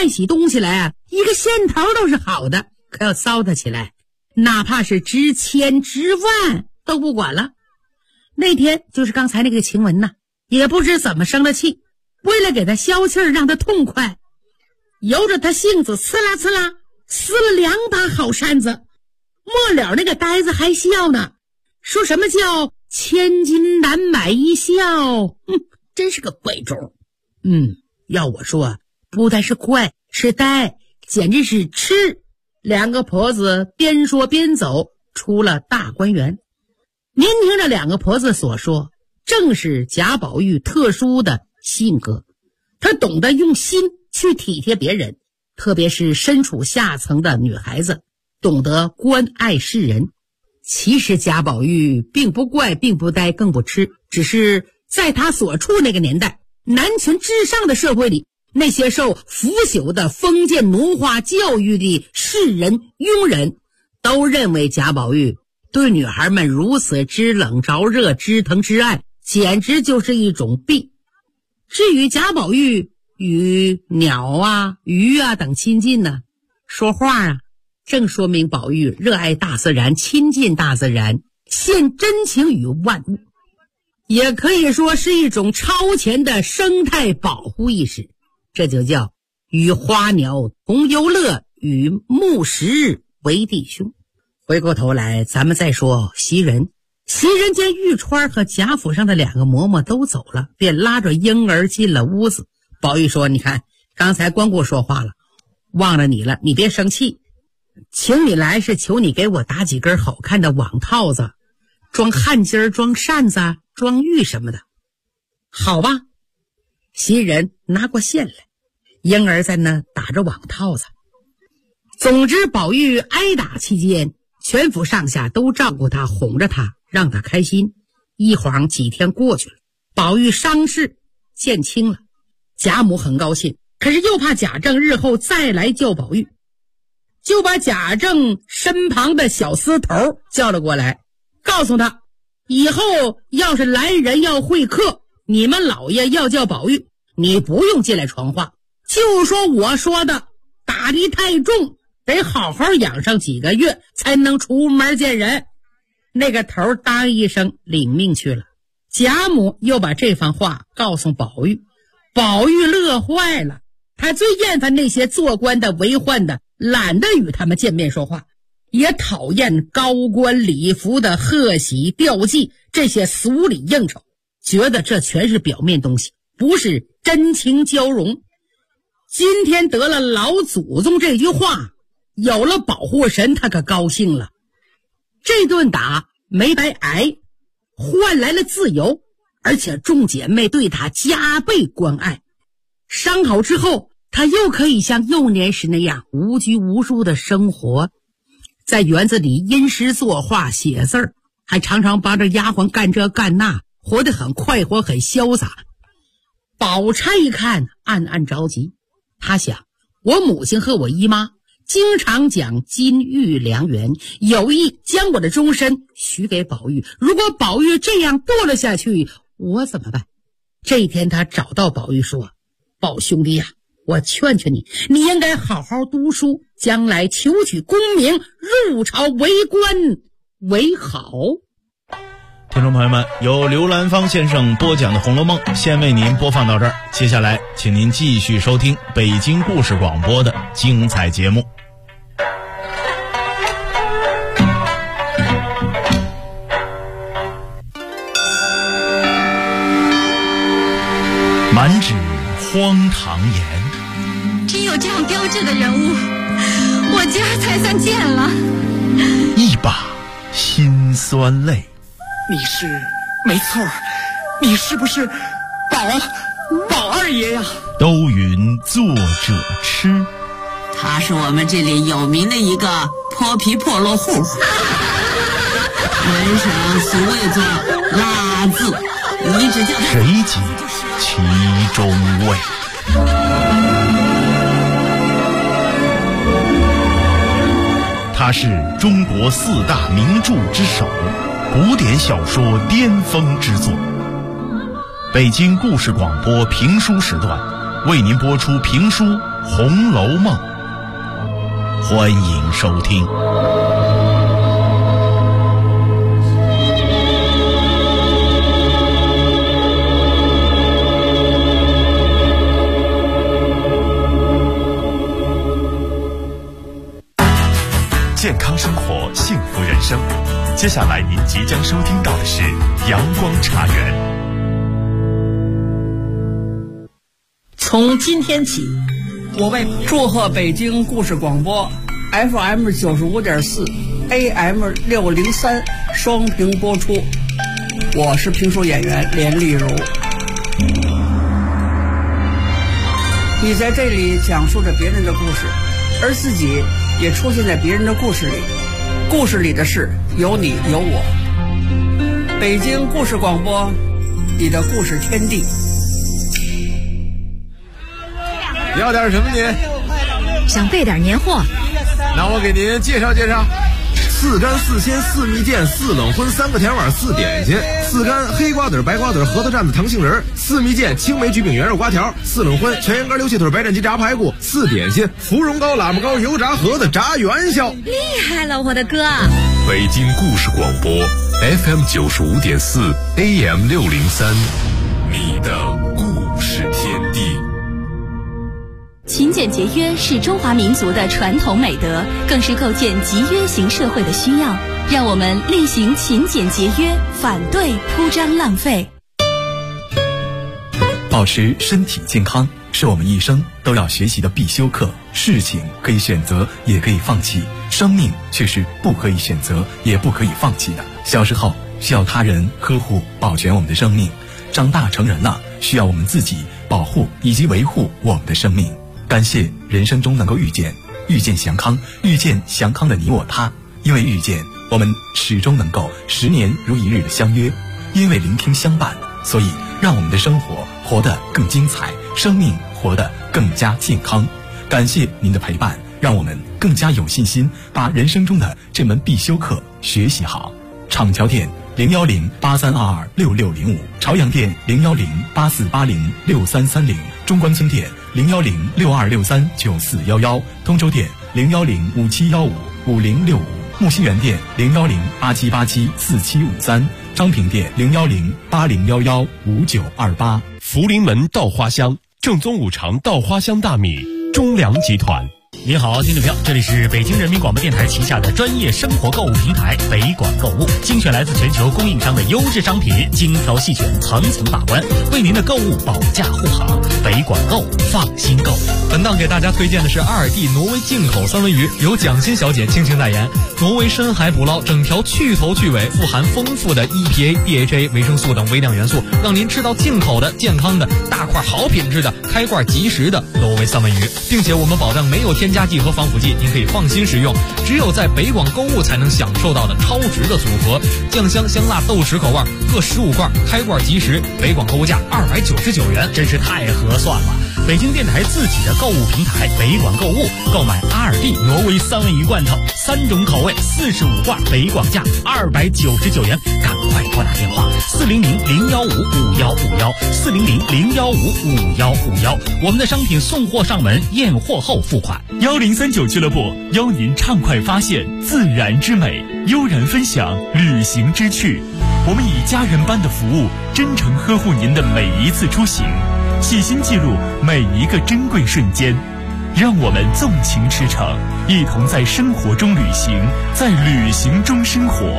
卖起东西来啊，一个线头都是好的，可要糟蹋起来，哪怕是值千值万都不管了。那天就是刚才那个晴雯呐，也不知怎么生了气，为了给他消气儿，让他痛快，由着他性子呲啦呲啦撕了2把好扇子。末了那个呆子还笑呢，说什么叫千金难买一笑，真是个怪种。要我说，不但是怪，是呆，简直是痴。2个婆子边说边走，出了大观园。您听着2个婆子所说，正是贾宝玉特殊的性格。他懂得用心去体贴别人，特别是身处下层的女孩子，懂得关爱世人。其实贾宝玉并不怪，并不呆，更不痴，只是在他所处那个年代，男权至上的社会里，那些受腐朽的封建奴化教育的世人庸人，都认为贾宝玉对女孩们如此知冷着热，知疼知爱，简直就是一种病。至于贾宝玉与鸟啊、鱼啊等亲近呢，说话啊，正说明宝玉热爱大自然，亲近大自然，献真情于万物，也可以说是一种超前的生态保护意识。这就叫与花鸟同游乐，与木石为弟兄。回过头来，咱们再说袭人。袭人见玉钏和贾府上的2个嬷嬷都走了，便拉着婴儿进了屋子。宝玉说，你看刚才光顾说话了，忘了你了，你别生气，请你来是求你给我打几根好看的网套子，装汗巾儿，装扇子，装玉什么的，好吧。袭人拿过线来，婴儿在那打着网套子。总之宝玉挨打期间，全府上下都照顾他，哄着他，让他开心。一晃几天过去了，宝玉伤势见轻了，贾母很高兴，可是又怕贾政日后再来救宝玉，就把贾政身旁的小厮头叫了过来，告诉他以后要是来人要会客，你们老爷要叫宝玉，你不用进来传话，就说我说的打的太重，得好好养上几个月才能出门见人。那个头答应一声领命去了。贾母又把这番话告诉宝玉，宝玉乐坏了，他最厌烦那些做官的为宦的，懒得与他们见面说话，也讨厌高官礼服的贺喜吊祭，这些俗礼应酬，觉得这全是表面东西，不是真情交融。今天得了老祖宗这句话，有了保护神，他可高兴了。这顿打没白挨，换来了自由，而且众姐妹对他加倍关爱。伤好之后，他又可以像幼年时那样无拘无束的生活，在园子里吟诗作画写字儿，还常常帮着丫鬟干这干那，活得很快活，很潇洒。宝钗一看暗暗着急，他想，我母亲和我姨妈经常讲金玉良缘，有意将我的终身许给宝玉，如果宝玉这样堕了下去，我怎么办？这一天他找到宝玉说，宝兄弟呀，我劝劝你，你应该好好读书，将来求取功名，入朝为官为好。 听众朋友们，由刘兰芳先生播讲的《红楼梦》先为您播放到这儿，接下来请您继续收听北京故事广播的精彩节目。满纸荒唐言， 真有这样标致的人物，我今儿才算见了。 一把辛酸泪。 你是没错，你是不是宝二爷呀？ 都云作者痴， 他是我们这里有名的一个泼皮破落户，人上俗谓作拉字，你只叫谁解其中味？他是中国4大名著之首，古典小说巅峰之作。北京故事广播评书时段为您播出评书《 红楼梦》，欢迎收听。 健康生活，幸福人生。接下来您即将收听到的是阳光茶园。 从今天起，我为祝贺北京故事广播 FM 95.4 AM 603双屏播出。我是评书演员连丽如。你在这里讲述着别人的故事，而自己也出现在别人的故事里，故事里的事有你有我。北京故事广播，你的故事天地。 要点什么您？ 想备点年货， 那我给您介绍介绍。4干4鲜4蜜饯4冷荤3个甜碗4点心，4干黑瓜子白瓜子核桃蘸子糖杏仁，4蜜饯青梅焗饼圆肉瓜条，4冷荤全羊肝溜气腿白斩鸡炸排骨，4点心芙蓉糕喇嘛糕油炸盒子炸元宵。 厉害了我的哥！ 北京故事广播 FM 95.4 AM 603，你的故事天地。 勤俭节约是中华民族的传统美德，更是构建集约型社会的需要。让我们厉行勤俭节约，反对铺张浪费。 保持身体健康是我们一生都要学习的必修课。事情可以选择，也可以放弃，生命却是不可以选择，也不可以放弃的。小时候需要他人呵护保全我们的生命，长大成人了，需要我们自己保护以及维护我们的生命。感谢人生中能够遇见祥康，遇见祥康的你我他。因为遇见，我们始终能够10年如一日的相约；因为聆听相伴，所以让我们的生活活得更精彩，生命活得更加健康。感谢您的陪伴，让我们更加有信心把人生中的这门必修课学习好。厂桥店01083226605，朝阳店01084806330，中关村店01062639411，通州店01057155065，木樨园店01087874753，昌平店01080115928。 福临门稻花香，正宗五常稻花香大米，中粮集团。 您好，听众朋友，这里是北京人民广播电台旗下的专业生活购物平台北广购物，精选来自全球供应商的优质商品，精挑细选，层层把关，为您的购物保驾护航。北广购，放心购。 本档给大家推荐的是阿尔蒂挪威进口三文鱼，由蒋欣小姐倾情代言。挪威深海捕捞，整条去头去尾，富含丰富的 EPA、DHA、维生素等微量元素，让您吃到进口的、健康的、大块好品质的、开罐即食的挪威三文鱼，并且我们保障没有添加剂和防腐剂，您可以放心食用。只有在北广购物才能享受到的超值的组合，酱香香辣豆豉口味各15罐，开罐即食，北广购物价299元， 真是太合算了。北京电台自己的购物平台北广购物，购买阿尔蒂挪威三文鱼罐头，3种口味，45罐，北广价299元，赶快拨打电话400-015-5151，400-015-5151，我们的商品送货上门，验货后付款。 1039俱乐部邀您畅快发现自然之美，悠然分享旅行之趣。我们以家人般的服务，真诚呵护您的每一次出行，细心记录每一个珍贵瞬间。让我们纵情驰骋，一同在生活中旅行，在旅行中生活。